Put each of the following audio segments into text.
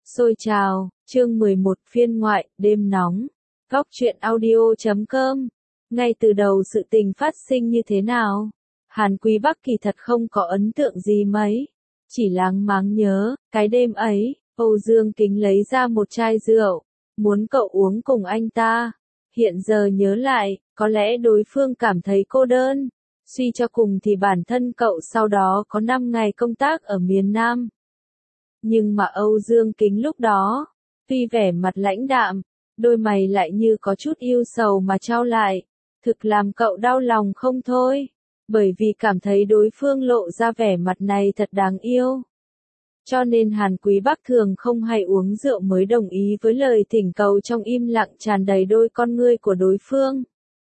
Xôi trào, chương 11 phiên ngoại, đêm nóng. Góc truyện audio.com. Ngay từ đầu sự tình phát sinh như thế nào? Hàn Quý Bắc kỳ thật không có ấn tượng gì mấy. Chỉ láng máng nhớ, cái đêm ấy, Âu Dương Kính lấy ra một chai rượu, muốn cậu uống cùng anh ta. Hiện giờ nhớ lại, có lẽ đối phương cảm thấy cô đơn. Suy cho cùng thì bản thân cậu sau đó có 5 ngày công tác ở miền Nam. Nhưng mà Âu Dương Kính lúc đó, tuy vẻ mặt lãnh đạm, đôi mày lại như có chút yêu sầu mà trao lại, thực làm cậu đau lòng không thôi, bởi vì cảm thấy đối phương lộ ra vẻ mặt này thật đáng yêu. Cho nên Hàn Quý Bắc thường không hay uống rượu mới đồng ý với lời thỉnh cầu trong im lặng tràn đầy đôi con ngươi của đối phương.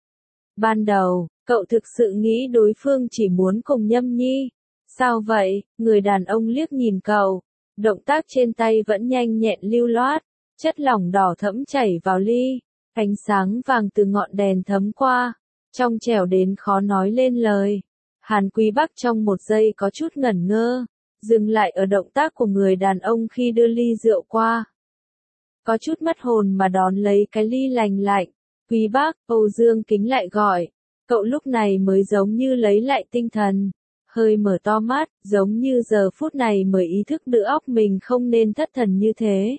Ban đầu, cậu thực sự nghĩ đối phương chỉ muốn cùng Nhâm Nhi. Sao vậy? Người đàn ông liếc nhìn cậu. Động tác trên tay vẫn nhanh nhẹn lưu loát, chất lỏng đỏ thẫm chảy vào ly, ánh sáng vàng từ ngọn đèn thấm qua, trong trẻo đến khó nói lên lời. Hàn Quý Bắc trong một giây có chút ngẩn ngơ, dừng lại ở động tác của người đàn ông khi đưa ly rượu qua. Có chút mất hồn mà đón lấy cái ly lành lạnh. Quý Bắc, Âu Dương Kính lại gọi, cậu lúc này mới giống như lấy lại tinh thần. Hơi mở to mắt, giống như giờ phút này mới ý thức được óc mình không nên thất thần như thế.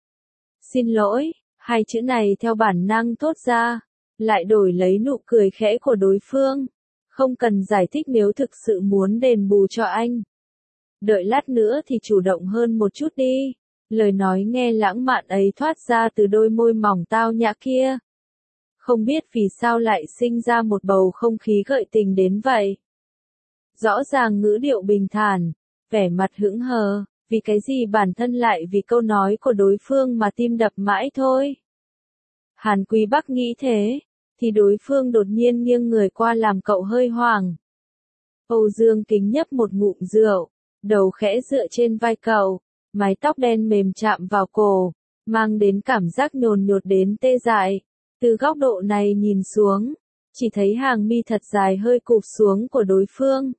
Xin lỗi, hai chữ này theo bản năng thốt ra, lại đổi lấy nụ cười khẽ của đối phương. Không cần giải thích nếu thực sự muốn đền bù cho anh. Đợi lát nữa thì chủ động hơn một chút đi. Lời nói nghe lãng mạn ấy thoát ra từ đôi môi mỏng tao nhã kia. Không biết vì sao lại sinh ra một bầu không khí gợi tình đến vậy. Rõ ràng ngữ điệu bình thản, vẻ mặt hững hờ, vì cái gì bản thân lại vì câu nói của đối phương mà tim đập mãi thôi. Hàn Quý Bắc nghĩ thế, thì đối phương đột nhiên nghiêng người qua làm cậu hơi hoảng. Âu Dương Kính nhấp một ngụm rượu, đầu khẽ dựa trên vai cậu, mái tóc đen mềm chạm vào cổ, mang đến cảm giác nhồn nhột đến tê dại. Từ góc độ này nhìn xuống, chỉ thấy hàng mi thật dài hơi cụp xuống của đối phương.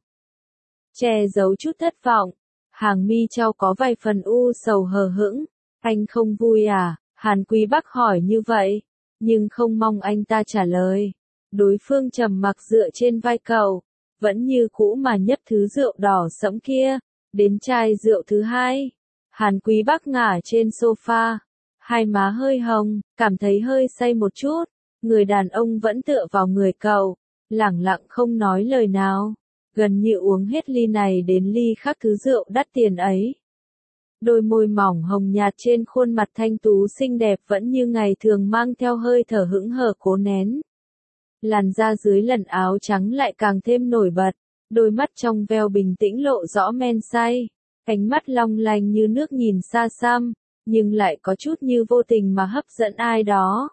Che giấu chút thất vọng, hàng mi trao có vài phần u sầu hờ hững. Anh không vui à? Hàn Quý Bắc hỏi như vậy, nhưng không mong anh ta trả lời. Đối phương trầm mặc dựa trên vai cậu, vẫn như cũ mà nhấp thứ rượu đỏ sẫm kia, đến chai rượu thứ hai. Hàn Quý Bắc ngả trên sofa, hai má hơi hồng, cảm thấy hơi say một chút. Người đàn ông vẫn tựa vào người cậu, lẳng lặng không nói lời nào. Gần như uống hết ly này đến ly khác thứ rượu đắt tiền ấy. Đôi môi mỏng hồng nhạt trên khuôn mặt thanh tú xinh đẹp vẫn như ngày thường mang theo hơi thở hững hờ cố nén. Làn da dưới lần áo trắng lại càng thêm nổi bật, đôi mắt trong veo bình tĩnh lộ rõ men say, ánh mắt long lanh như nước nhìn xa xăm, nhưng lại có chút như vô tình mà hấp dẫn ai đó.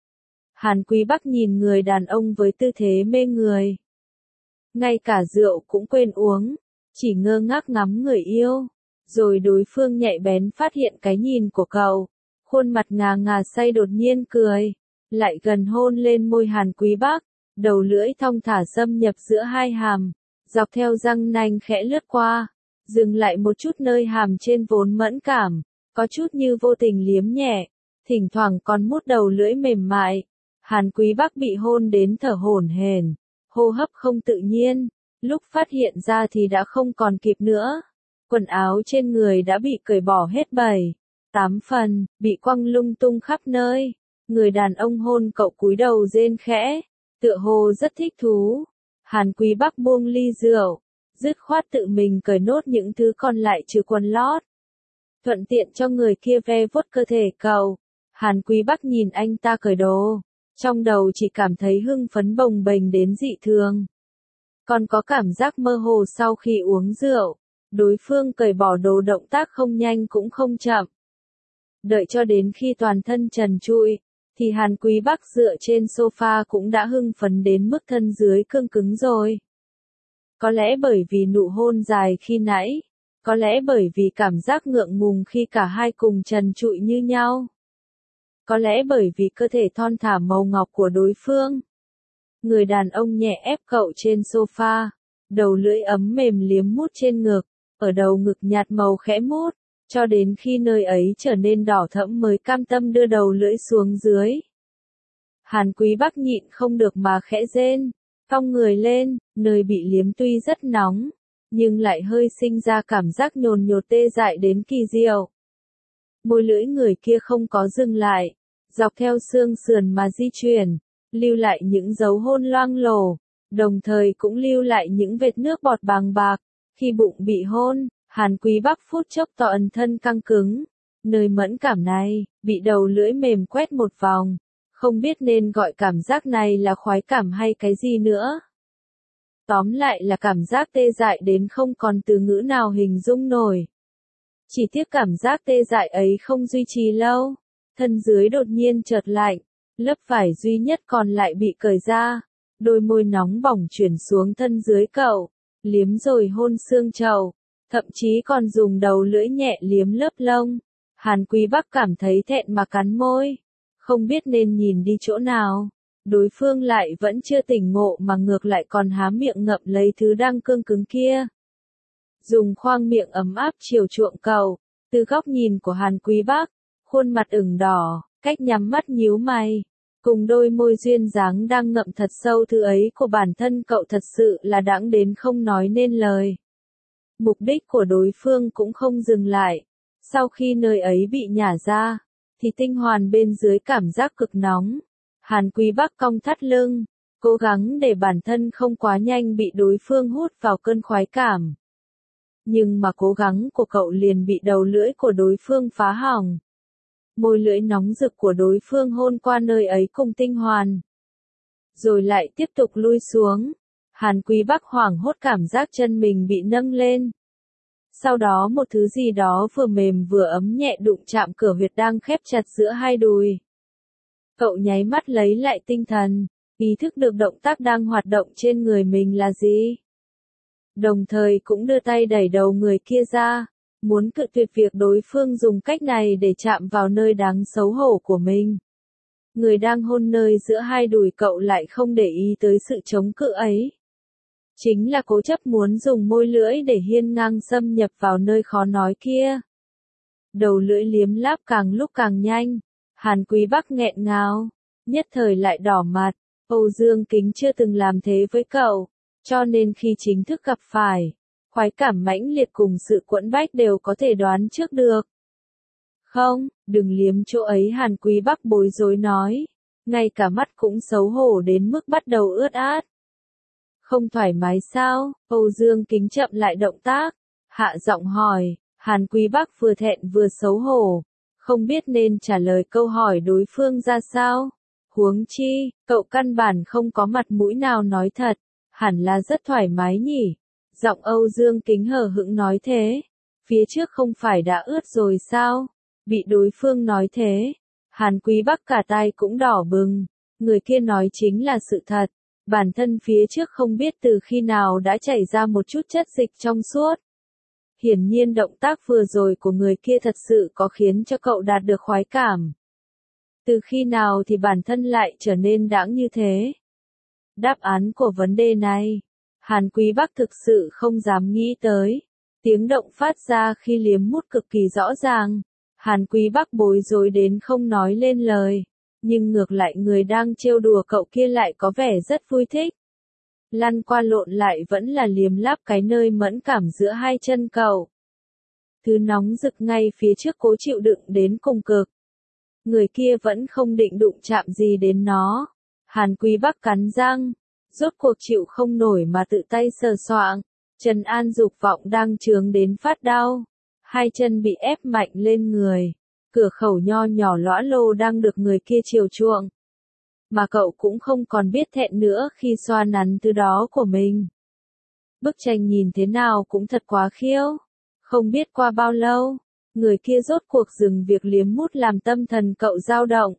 Hàn Quý Bắc nhìn người đàn ông với tư thế mê người. Ngay cả rượu cũng quên uống, chỉ ngơ ngác ngắm người yêu. Rồi đối phương nhạy bén phát hiện cái nhìn của cậu, khuôn mặt ngà ngà say đột nhiên cười, lại gần hôn lên môi Hàn Quý Bắc, đầu lưỡi thong thả xâm nhập giữa hai hàm, dọc theo răng nanh khẽ lướt qua, dừng lại một chút nơi hàm trên vốn mẫn cảm, có chút như vô tình liếm nhẹ, thỉnh thoảng còn mút đầu lưỡi mềm mại. Hàn Quý Bắc bị hôn đến thở hổn hển, hô hấp không tự nhiên, lúc phát hiện ra thì đã không còn kịp nữa. Quần áo trên người đã bị cởi bỏ hết 7-8 phần, bị quăng lung tung khắp nơi. Người đàn ông hôn cậu cúi đầu rên khẽ, tựa hồ rất thích thú. Hàn Quý Bắc buông ly rượu, dứt khoát tự mình cởi nốt những thứ còn lại trừ quần lót. Thuận tiện cho người kia ve vuốt cơ thể cậu. Hàn Quý Bắc nhìn anh ta cởi đồ, trong đầu chỉ cảm thấy hưng phấn bồng bềnh đến dị thường. Còn có cảm giác mơ hồ sau khi uống rượu. Đối phương cởi bỏ đồ động tác không nhanh cũng không chậm. Đợi cho đến khi toàn thân trần trụi, thì Hàn Quý Bắc dựa trên sofa cũng đã hưng phấn đến mức thân dưới cương cứng rồi. Có lẽ bởi vì nụ hôn dài khi nãy, có lẽ bởi vì cảm giác ngượng ngùng khi cả hai cùng trần trụi như nhau. Có lẽ bởi vì cơ thể thon thả màu ngọc của đối phương. Người đàn ông nhẹ ép cậu trên sofa, đầu lưỡi ấm mềm liếm mút trên ngực. Ở đầu ngực nhạt màu khẽ mút, cho đến khi nơi ấy trở nên đỏ thẫm mới cam tâm đưa đầu lưỡi xuống dưới. Hàn Quý Bắc nhịn không được mà khẽ rên, cong người lên, nơi bị liếm tuy rất nóng, nhưng lại hơi sinh ra cảm giác nhồn nhột tê dại đến kỳ diệu. Môi lưỡi người kia không có dừng lại, dọc theo xương sườn mà di chuyển, lưu lại những dấu hôn loang lổ, đồng thời cũng lưu lại những vệt nước bọt bàng bạc. Khi bụng bị hôn, Hàn Quý Bắc phút chốc toàn thân căng cứng, nơi mẫn cảm này, bị đầu lưỡi mềm quét một vòng, không biết nên gọi cảm giác này là khoái cảm hay cái gì nữa. Tóm lại là cảm giác tê dại đến không còn từ ngữ nào hình dung nổi. Chỉ tiếc cảm giác tê dại ấy không duy trì lâu, thân dưới đột nhiên chợt lạnh, lớp vải duy nhất còn lại bị cởi ra, đôi môi nóng bỏng chuyển xuống thân dưới cậu, liếm rồi hôn xương chậu, thậm chí còn dùng đầu lưỡi nhẹ liếm lớp lông. Hàn Quý Bắc cảm thấy thẹn mà cắn môi, không biết nên nhìn đi chỗ nào. Đối phương lại vẫn chưa tỉnh ngộ mà ngược lại còn há miệng ngậm lấy thứ đang cương cứng kia. Dùng khoang miệng ấm áp chiều chuộng cầu, từ góc nhìn của Hàn Quý Bắc, khuôn mặt ửng đỏ, cách nhắm mắt nhíu mày, cùng đôi môi duyên dáng đang ngậm thật sâu thứ ấy của bản thân cậu thật sự là đãng đến không nói nên lời. Mục đích của đối phương cũng không dừng lại, sau khi nơi ấy bị nhả ra, thì tinh hoàn bên dưới cảm giác cực nóng. Hàn Quý Bắc cong thắt lưng, cố gắng để bản thân không quá nhanh bị đối phương hút vào cơn khoái cảm. Nhưng mà cố gắng của cậu liền bị đầu lưỡi của đối phương phá hỏng. Môi lưỡi nóng rực của đối phương hôn qua nơi ấy cùng tinh hoàn. Rồi lại tiếp tục lui xuống. Hàn Quý Bắc hoảng hốt cảm giác chân mình bị nâng lên. Sau đó một thứ gì đó vừa mềm vừa ấm nhẹ đụng chạm cửa huyệt đang khép chặt giữa hai đùi. Cậu nháy mắt lấy lại tinh thần, ý thức được động tác đang hoạt động trên người mình là gì. Đồng thời cũng đưa tay đẩy đầu người kia ra, muốn cự tuyệt việc đối phương dùng cách này để chạm vào nơi đáng xấu hổ của mình. Người đang hôn nơi giữa hai đùi cậu lại không để ý tới sự chống cự ấy. Chính là cố chấp muốn dùng môi lưỡi để hiên ngang xâm nhập vào nơi khó nói kia. Đầu lưỡi liếm láp càng lúc càng nhanh. Hàn Quý Bắc nghẹn ngào, nhất thời lại đỏ mặt. Âu Dương Kính chưa từng làm thế với cậu, cho nên khi chính thức gặp phải, khoái cảm mãnh liệt cùng sự quẫn bách đều có thể đoán trước được. Không, đừng liếm chỗ ấy, Hàn Quý Bắc bối rối nói, ngay cả mắt cũng xấu hổ đến mức bắt đầu ướt át. Không thoải mái sao? Âu Dương Kính chậm lại động tác, hạ giọng hỏi. Hàn Quý Bắc vừa thẹn vừa xấu hổ, không biết nên trả lời câu hỏi đối phương ra sao. Huống chi, cậu căn bản không có mặt mũi nào nói thật, hẳn là rất thoải mái nhỉ. Giọng Âu Dương Kính hờ hững nói thế. Phía trước không phải đã ướt rồi sao? Bị đối phương nói thế, Hàn Quý Bắc cả tai cũng đỏ bừng. Người kia nói chính là sự thật. Bản thân phía trước không biết từ khi nào đã chảy ra một chút chất dịch trong suốt. Hiển nhiên động tác vừa rồi của người kia thật sự có khiến cho cậu đạt được khoái cảm. Từ khi nào thì bản thân lại trở nên đãng như thế? Đáp án của vấn đề này, Hàn Quý Bắc thực sự không dám nghĩ tới. Tiếng động phát ra khi liếm mút cực kỳ rõ ràng. Hàn Quý Bắc bối rối đến không nói lên lời. Nhưng ngược lại người đang trêu đùa cậu kia lại có vẻ rất vui thích. Lăn qua lộn lại vẫn là liếm láp cái nơi mẫn cảm giữa hai chân cậu. Thứ nóng rực ngay phía trước cố chịu đựng đến cùng cực. Người kia vẫn không định đụng chạm gì đến nó. Hàn Quý Bắc cắn răng, rốt cuộc chịu không nổi mà tự tay sờ soạng. Trần an dục vọng đang chướng đến phát đau. Hai chân bị ép mạnh lên người. Cửa khẩu nho nhỏ lõa lồ đang được người kia chiều chuộng. Mà cậu cũng không còn biết thẹn nữa khi xoa nắn thứ đó của mình. Bức tranh nhìn thế nào cũng thật quá khiêu. Không biết qua bao lâu, người kia rốt cuộc dừng việc liếm mút làm tâm thần cậu dao động.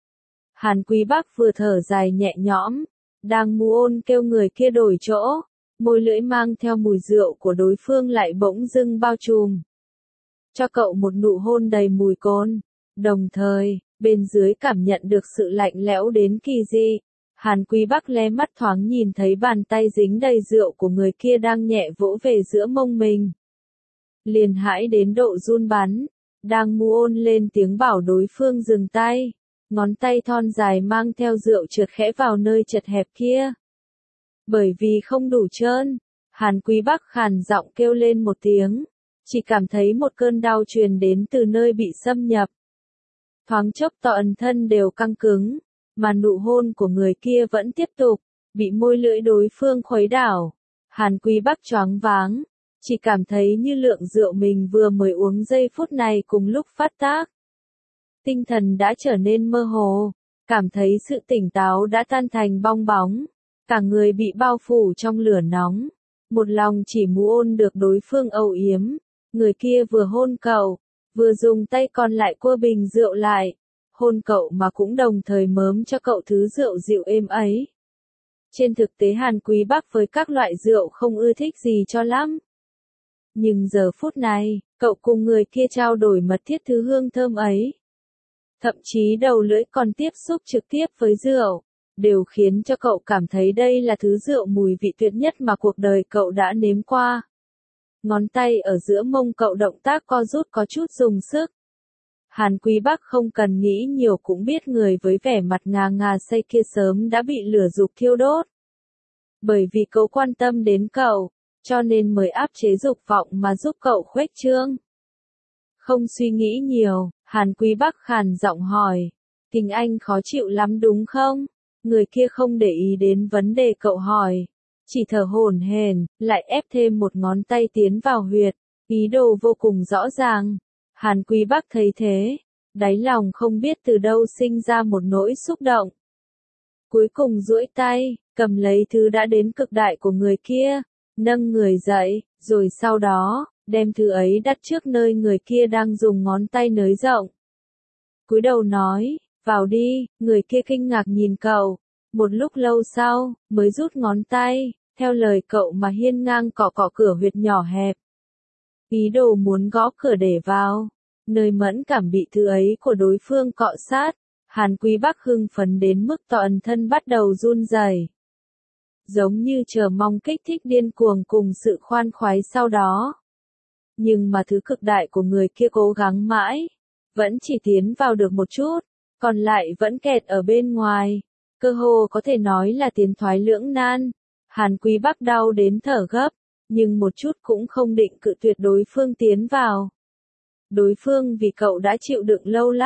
Hàn Quý Bắc vừa thở dài nhẹ nhõm, đang mu ôn kêu người kia đổi chỗ, môi lưỡi mang theo mùi rượu của đối phương lại bỗng dưng bao trùm. Cho cậu một nụ hôn đầy mùi cồn, đồng thời, bên dưới cảm nhận được sự lạnh lẽo đến kỳ dị. Hàn Quý Bắc lé mắt thoáng nhìn thấy bàn tay dính đầy rượu của người kia đang nhẹ vỗ về giữa mông mình. liền hãi đến độ run bắn, đang ôn lên tiếng bảo đối phương dừng tay, ngón tay thon dài mang theo rượu trượt khẽ vào nơi chật hẹp kia. Bởi vì không đủ trơn, Hàn Quý Bắc khàn giọng kêu lên một tiếng, chỉ cảm thấy một cơn đau truyền đến từ nơi bị xâm nhập. Thoáng chốc toàn thân đều căng cứng, mà nụ hôn của người kia vẫn tiếp tục, bị môi lưỡi đối phương khuấy đảo. Hàn Quý Bắc choáng váng, chỉ cảm thấy như lượng rượu mình vừa mới uống giây phút này cùng lúc phát tác. Tinh thần đã trở nên mơ hồ, cảm thấy sự tỉnh táo đã tan thành bong bóng, cả người bị bao phủ trong lửa nóng. Một lòng chỉ muốn được đối phương âu yếm, người kia vừa hôn cậu, vừa dùng tay còn lại cua bình rượu lại, hôn cậu mà cũng đồng thời mớm cho cậu thứ rượu dịu êm ấy. Trên thực tế Hàn Quý Bắc với các loại rượu không ưa thích gì cho lắm. Nhưng giờ phút này, cậu cùng người kia trao đổi mật thiết thứ hương thơm ấy. Thậm chí đầu lưỡi còn tiếp xúc trực tiếp với rượu, đều khiến cho cậu cảm thấy đây là thứ rượu mùi vị tuyệt nhất mà cuộc đời cậu đã nếm qua. Ngón tay ở giữa mông cậu động tác co rút có chút dùng sức. Hàn Quý Bắc không cần nghĩ nhiều cũng biết người với vẻ mặt ngà ngà say kia sớm đã bị lửa dục thiêu đốt. Bởi vì cậu quan tâm đến cậu, cho nên mới áp chế dục vọng mà giúp cậu khuếch trương. Không suy nghĩ nhiều, Hàn Quý Bắc khàn giọng hỏi, Tình Anh khó chịu lắm đúng không? Người kia không để ý đến vấn đề cậu hỏi, chỉ thở hổn hển, lại ép thêm một ngón tay tiến vào huyệt, ý đồ vô cùng rõ ràng. Hàn Quý Bắc thấy thế, đáy lòng không biết từ đâu sinh ra một nỗi xúc động. Cuối cùng duỗi tay, cầm lấy thứ đã đến cực đại của người kia, nâng người dậy, rồi sau đó, đem thứ ấy đặt trước nơi người kia đang dùng ngón tay nới rộng. Cúi đầu nói, vào đi, người kia kinh ngạc nhìn cậu, một lúc lâu sau, mới rút ngón tay, theo lời cậu mà hiên ngang cọ cọ cửa huyệt nhỏ hẹp. Ý đồ muốn gõ cửa để vào, nơi mẫn cảm bị thứ ấy của đối phương cọ sát, Hàn Quý Bắc hưng phấn đến mức toàn thân bắt đầu run rẩy, giống như chờ mong kích thích điên cuồng cùng sự khoan khoái sau đó. Nhưng mà thứ cực đại của người kia cố gắng mãi, vẫn chỉ tiến vào được một chút, còn lại vẫn kẹt ở bên ngoài, cơ hồ có thể nói là tiến thoái lưỡng nan. Hàn Quý Bắc đau đến thở gấp, nhưng một chút cũng không định cự tuyệt đối phương tiến vào. Đối phương vì cậu đã chịu đựng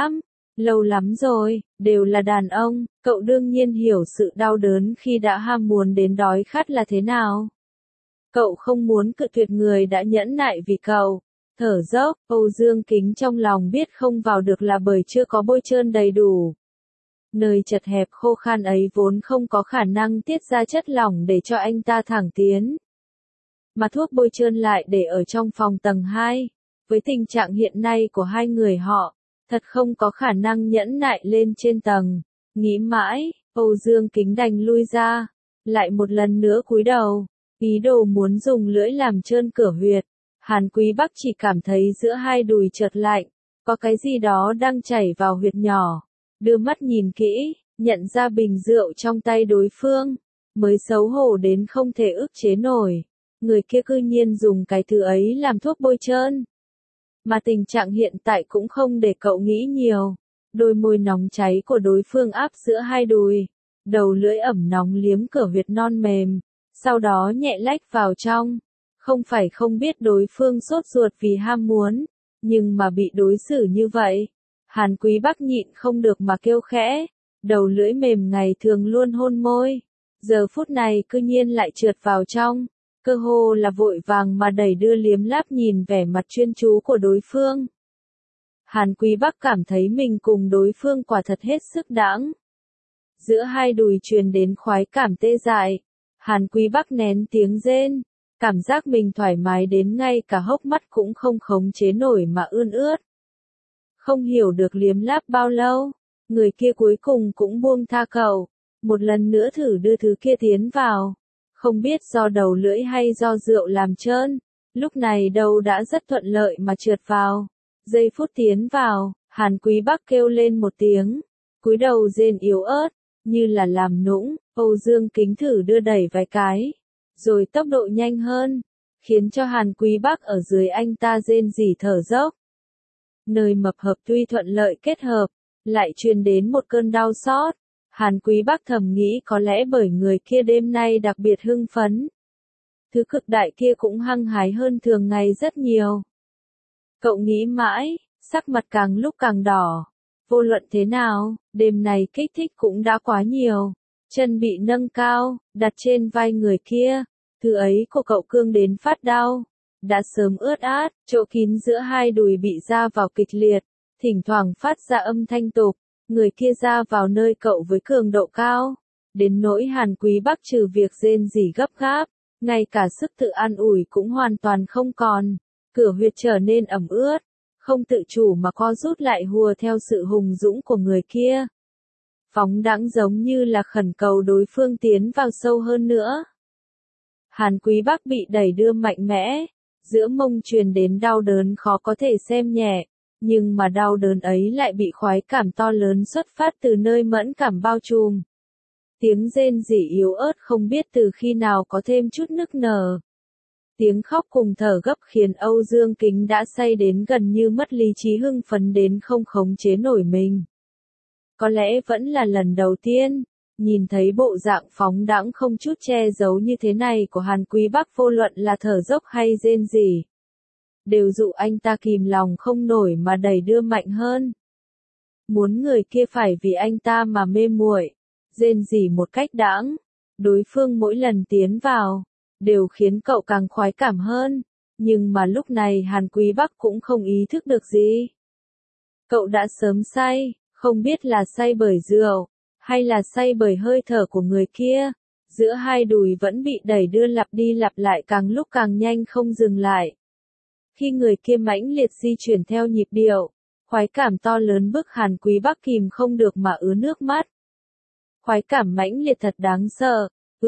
lâu lắm rồi, đều là đàn ông, cậu đương nhiên hiểu sự đau đớn khi đã ham muốn đến đói khát là thế nào. Cậu không muốn cự tuyệt người đã nhẫn nại vì cậu. Thở dốc, Âu Dương Kính trong lòng biết không vào được là bởi chưa có bôi trơn đầy đủ. Nơi chật hẹp khô khan ấy vốn không có khả năng tiết ra chất lỏng để cho anh ta thẳng tiến. Mà thuốc bôi trơn lại để ở trong phòng tầng 2. Với tình trạng hiện nay của hai người họ, thật không có khả năng nhẫn nại lên trên tầng. Nghĩ mãi, Âu Dương Kính đành lui ra, lại một lần nữa cúi đầu, ý đồ muốn dùng lưỡi làm trơn cửa huyệt. Hàn Quý Bắc chỉ cảm thấy giữa hai đùi chợt lạnh, có cái gì đó đang chảy vào huyệt nhỏ. Đưa mắt nhìn kỹ, nhận ra bình rượu trong tay đối phương, mới xấu hổ đến không thể ức chế nổi. Người kia cư nhiên dùng cái thứ ấy làm thuốc bôi trơn. Mà tình trạng hiện tại cũng không để cậu nghĩ nhiều. Đôi môi nóng cháy của đối phương áp giữa hai đùi, đầu lưỡi ẩm nóng liếm cửa huyệt non mềm, sau đó nhẹ lách vào trong. Không phải không biết đối phương sốt ruột vì ham muốn, nhưng mà bị đối xử như vậy. Hàn Quý Bắc nhịn không được mà kêu khẽ, đầu lưỡi mềm ngày thường luôn hôn môi. Giờ phút này cư nhiên lại trượt vào trong, cơ hồ là vội vàng mà đẩy đưa liếm láp nhìn vẻ mặt chuyên chú của đối phương. Hàn Quý Bắc cảm thấy mình cùng đối phương quả thật hết sức đãng. Giữa hai đùi truyền đến khoái cảm tê dại, Hàn Quý Bắc nén tiếng rên. Cảm giác mình thoải mái đến ngay cả hốc mắt cũng không khống chế nổi mà ươn ướt. Không hiểu được liếm láp bao lâu, người kia cuối cùng cũng buông tha cậu, một lần nữa thử đưa thứ kia tiến vào. Không biết do đầu lưỡi hay do rượu làm trơn, lúc này đầu đã rất thuận lợi mà trượt vào. Giây phút tiến vào, Hàn Quý Bắc kêu lên một tiếng, cúi đầu rên yếu ớt, như là làm nũng. Âu Dương Kính thử đưa đẩy vài cái, rồi tốc độ nhanh hơn, khiến cho Hàn Quý Bắc ở dưới anh ta rên rỉ thở dốc. Nơi mập hợp tuy thuận lợi kết hợp, lại truyền đến một cơn đau xót. Hàn Quý Bắc thầm nghĩ có lẽ bởi người kia đêm nay đặc biệt hưng phấn. Thứ cực đại kia cũng hăng hái hơn thường ngày rất nhiều. Cậu nghĩ mãi, sắc mặt càng lúc càng đỏ. Vô luận thế nào, đêm này kích thích cũng đã quá nhiều. Chân bị nâng cao, đặt trên vai người kia. Thứ ấy của cậu cương đến phát đau. Đã sớm ướt át, chỗ kín giữa hai đùi bị ra vào kịch liệt. Thỉnh thoảng phát ra âm thanh tục. Người kia ra vào nơi cậu với cường độ cao. Đến nỗi Hàn Quý Bắc trừ việc rên rỉ gấp gáp. Ngay cả sức tự an ủi cũng hoàn toàn không còn. Cửa huyệt trở nên ẩm ướt. Không tự chủ mà co rút lại hùa theo sự hùng dũng của người kia. Phóng đãng giống như là khẩn cầu đối phương tiến vào sâu hơn nữa. Hàn Quý Bắc bị đẩy đưa mạnh mẽ. Giữa mông truyền đến đau đớn khó có thể xem nhẹ. Nhưng mà đau đớn ấy lại bị khoái cảm to lớn xuất phát từ nơi mẫn cảm bao trùm. Tiếng rên rỉ yếu ớt không biết từ khi nào có thêm chút nức nở. Tiếng khóc cùng thở gấp khiến Âu Dương Kính đã say đến gần như mất lý trí hưng phấn đến không khống chế nổi mình. Có lẽ vẫn là lần đầu tiên, nhìn thấy bộ dạng phóng đãng không chút che giấu như thế này của Hàn Quý Bắc vô luận là thở dốc hay rên rỉ. Đều dụ anh ta kìm lòng không nổi mà đẩy đưa mạnh hơn. Muốn người kia phải vì anh ta mà mê muội, rên rỉ một cách đãng. Đối phương mỗi lần tiến vào, đều khiến cậu càng khoái cảm hơn. Nhưng mà lúc này Hàn Quý Bắc cũng không ý thức được gì. Cậu đã sớm say, không biết là say bởi rượu, hay là say bởi hơi thở của người kia. Giữa hai đùi vẫn bị đẩy đưa lặp đi lặp lại càng lúc càng nhanh không dừng lại. Khi người kia mãnh liệt di chuyển theo nhịp điệu, khoái cảm to lớn bức Hàn Quý Bắc kìm không được mà ứa nước mắt. Khoái cảm mãnh liệt thật đáng sợ.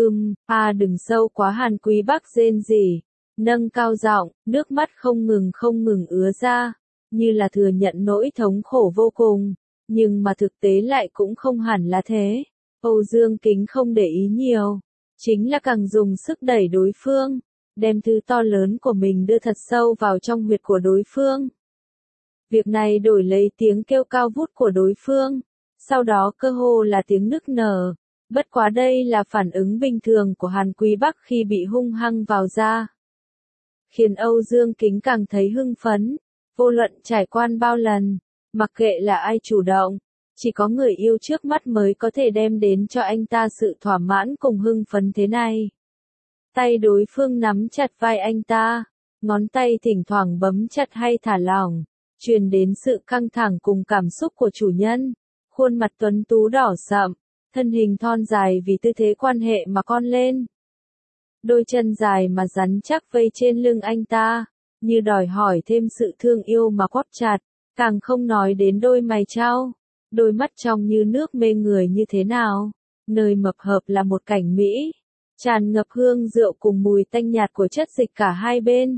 Đừng sâu quá. Hàn Quý Bắc rên rỉ, nâng cao giọng, nước mắt không ngừng ứa ra, như là thừa nhận nỗi thống khổ vô cùng, nhưng mà thực tế lại cũng không hẳn là thế. Âu Dương Kính không để ý nhiều, chính là càng dùng sức đẩy đối phương, đem thứ to lớn của mình đưa thật sâu vào trong huyệt của đối phương. Việc này đổi lấy tiếng kêu cao vút của đối phương, sau đó cơ hồ là tiếng nức nở. Bất quá đây là phản ứng bình thường của Hàn Quý Bắc khi bị hung hăng vào da. Khiến Âu Dương Kính càng thấy hưng phấn, vô luận trải qua bao lần, mặc kệ là ai chủ động, chỉ có người yêu trước mắt mới có thể đem đến cho anh ta sự thỏa mãn cùng hưng phấn thế này. Tay đối phương nắm chặt vai anh ta, ngón tay thỉnh thoảng bấm chặt hay thả lỏng, truyền đến sự căng thẳng cùng cảm xúc của chủ nhân. Khuôn mặt tuấn tú đỏ sậm, thân hình thon dài vì tư thế quan hệ mà cong lên. Đôi chân dài mà rắn chắc vây trên lưng anh ta, như đòi hỏi thêm sự thương yêu mà quắp chặt, càng không nói đến đôi mày trao, đôi mắt trong như nước mê người như thế nào. Nơi mập hợp là một cảnh mỹ, tràn ngập hương rượu cùng mùi tanh nhạt của chất dịch cả hai bên.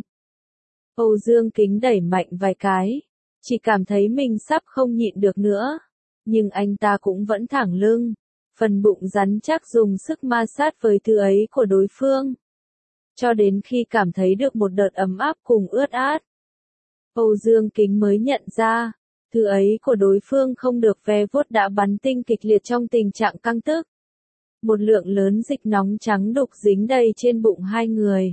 Âu Dương Kính đẩy mạnh vài cái, chỉ cảm thấy mình sắp không nhịn được nữa, nhưng anh ta cũng vẫn thẳng lưng. Phần bụng rắn chắc dùng sức ma sát với thứ ấy của đối phương. Cho đến khi cảm thấy được một đợt ấm áp cùng ướt át. Âu Dương Kính mới nhận ra, thứ ấy của đối phương không được ve vuốt đã bắn tinh kịch liệt trong tình trạng căng tức. Một lượng lớn dịch nóng trắng đục dính đầy trên bụng hai người.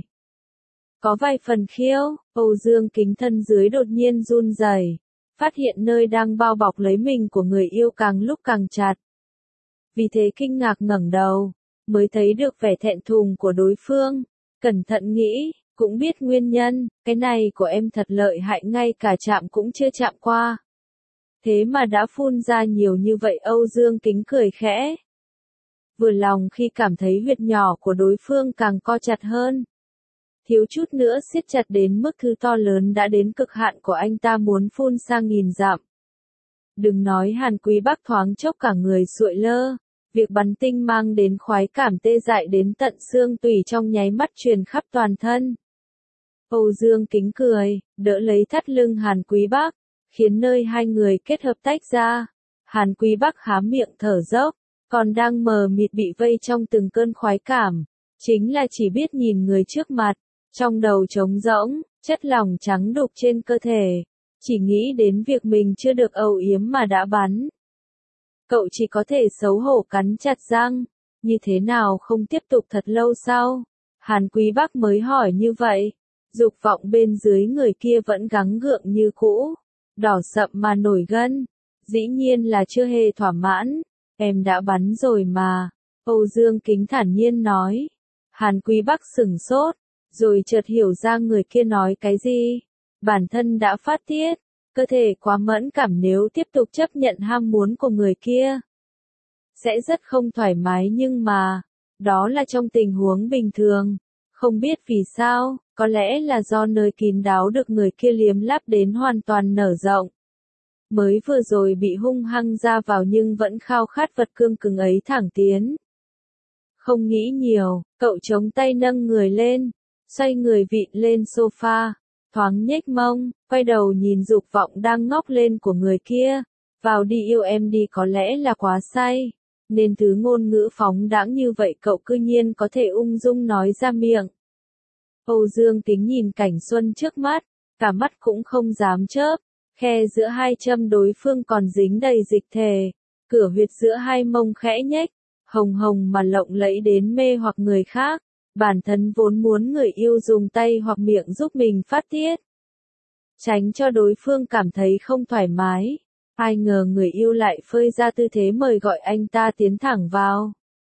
Có vài phần khiêu, Âu Dương Kính thân dưới đột nhiên run rẩy, phát hiện nơi đang bao bọc lấy mình của người yêu càng lúc càng chặt. Vì thế kinh ngạc ngẩng đầu, mới thấy được vẻ thẹn thùng của đối phương, cẩn thận nghĩ, cũng biết nguyên nhân, cái này của em thật lợi hại ngay cả chạm cũng chưa chạm qua. Thế mà đã phun ra nhiều như vậy. Âu Dương Kính cười khẽ. Vừa lòng khi cảm thấy huyệt nhỏ của đối phương càng co chặt hơn. Thiếu chút nữa siết chặt đến mức thứ to lớn đã đến cực hạn của anh ta muốn phun sang nghìn dặm. Đừng nói Hàn Quý Bắc thoáng chốc cả người sụi lơ. Việc bắn tinh mang đến khoái cảm tê dại đến tận xương tủy trong nháy mắt truyền khắp toàn thân. Âu Dương Kính cười, đỡ lấy thắt lưng Hàn Quý Bắc, khiến nơi hai người kết hợp tách ra. Hàn Quý Bắc há miệng thở dốc, còn đang mờ mịt bị vây trong từng cơn khoái cảm. Chính là chỉ biết nhìn người trước mặt, Trong đầu trống rỗng, chất lỏng trắng đục trên cơ thể. Chỉ nghĩ đến việc mình chưa được âu yếm mà đã bắn. Cậu chỉ có thể xấu hổ cắn chặt răng. Như thế nào không tiếp tục thật lâu sau? Hàn Quý Bắc mới hỏi như vậy. Dục vọng bên dưới người kia vẫn gắng gượng như cũ. Đỏ sậm mà nổi gân. Dĩ nhiên là chưa hề thỏa mãn. Em đã bắn rồi mà. Âu Dương Kính thản nhiên nói. Hàn Quý Bắc sửng sốt. Rồi chợt hiểu ra người kia nói cái gì. Bản thân đã phát tiết. Cơ thể quá mẫn cảm nếu tiếp tục chấp nhận ham muốn của người kia. Sẽ rất không thoải mái nhưng mà. Đó là trong tình huống bình thường. Không biết vì sao, có lẽ là do nơi kín đáo được người kia liếm láp đến hoàn toàn nở rộng. Mới vừa rồi bị hung hăng ra vào nhưng vẫn khao khát vật cương cứng ấy thẳng tiến. Không nghĩ nhiều, cậu chống tay nâng người lên, xoay người vịn lên sofa, thoáng nhếch mông, quay đầu nhìn dục vọng đang ngóc lên của người kia. Vào đi yêu em đi có lẽ là quá say. Nên thứ ngôn ngữ phóng đãng như vậy cậu cư nhiên có thể ung dung nói ra miệng. Âu Dương Kính nhìn cảnh xuân trước mắt, cả mắt cũng không dám chớp, khe giữa hai châm đối phương còn dính đầy dịch thể, cửa huyệt giữa hai mông khẽ nhếch, hồng hồng mà lộng lẫy đến mê hoặc người khác, bản thân vốn muốn người yêu dùng tay hoặc miệng giúp mình phát tiết. Tránh cho đối phương cảm thấy không thoải mái. Ai ngờ người yêu lại phơi ra tư thế mời gọi anh ta tiến thẳng vào.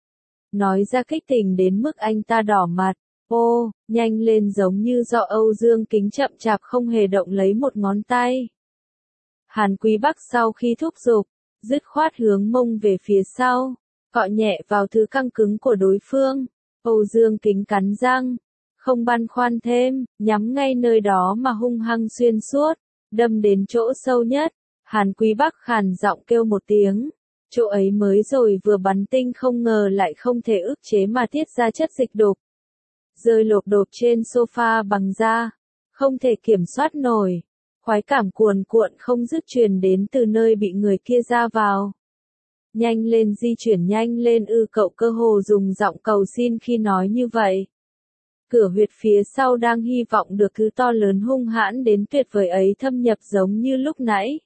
Nói ra kích tình đến mức anh ta đỏ mặt. Ô, nhanh lên giống như do Âu Dương Kính chậm chạp không hề động lấy một ngón tay. Hàn Quý Bắc sau khi thúc giục, dứt khoát hướng mông về phía sau, cọ nhẹ vào thứ căng cứng của đối phương. Âu Dương Kính cắn răng, không băn khoăn thêm, nhắm ngay nơi đó mà hung hăng xuyên suốt, đâm đến chỗ sâu nhất. Hàn Quý Bắc khàn giọng kêu một tiếng, chỗ ấy mới rồi vừa bắn tinh không ngờ lại không thể ức chế mà tiết ra chất dịch đục. Rơi lộp đột trên sofa bằng da, không thể kiểm soát nổi, khoái cảm cuồn cuộn không dứt truyền đến từ nơi bị người kia ra vào. Nhanh lên di chuyển nhanh lên cậu cơ hồ dùng giọng cầu xin khi nói như vậy. Cửa huyệt phía sau đang hy vọng được thứ to lớn hung hãn đến tuyệt vời ấy thâm nhập giống như lúc nãy.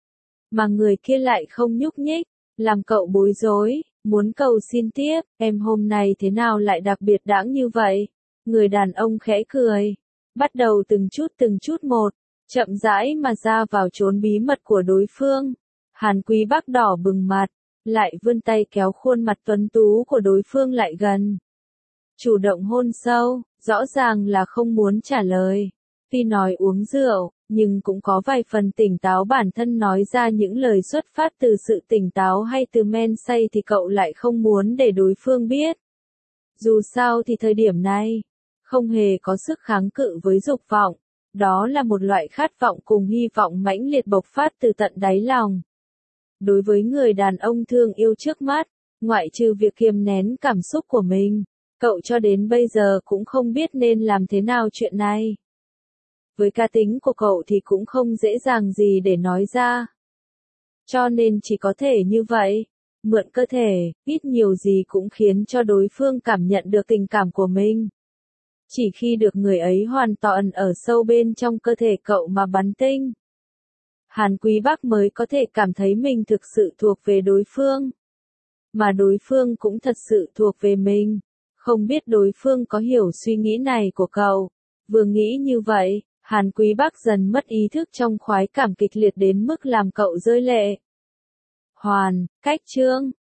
Mà người kia lại không nhúc nhích, làm cậu bối rối, muốn cầu xin tiếp, em hôm nay thế nào lại đặc biệt đãng như vậy? Người đàn ông khẽ cười, bắt đầu từng chút một, chậm rãi mà ra vào chốn bí mật của đối phương. Hàn Quý Bắc đỏ bừng mặt, lại vươn tay kéo khuôn mặt tuấn tú của đối phương lại gần. Chủ động hôn sâu, rõ ràng là không muốn trả lời. Tuy nói uống rượu, nhưng cũng có vài phần tỉnh táo bản thân nói ra những lời xuất phát từ sự tỉnh táo hay từ men say thì cậu lại không muốn để đối phương biết. Dù sao thì thời điểm này, không hề có sức kháng cự với dục vọng, đó là một loại khát vọng cùng hy vọng mãnh liệt bộc phát từ tận đáy lòng. Đối với người đàn ông thương yêu trước mắt, ngoại trừ việc kiềm nén cảm xúc của mình, cậu cho đến bây giờ cũng không biết nên làm thế nào chuyện này. Với cá tính của cậu thì cũng không dễ dàng gì để nói ra. Cho nên chỉ có thể như vậy, mượn cơ thể, ít nhiều gì cũng khiến cho đối phương cảm nhận được tình cảm của mình. Chỉ khi được người ấy hoàn toàn ở sâu bên trong cơ thể cậu mà bắn tinh, Hàn Quý Bắc mới có thể cảm thấy mình thực sự thuộc về đối phương. Mà đối phương cũng thật sự thuộc về mình. Không biết đối phương có hiểu suy nghĩ này của cậu. Vừa nghĩ như vậy, Hàn Quý Bắc dần mất ý thức trong khoái cảm kịch liệt đến mức làm cậu rơi lệ. Hoàn, cách chương.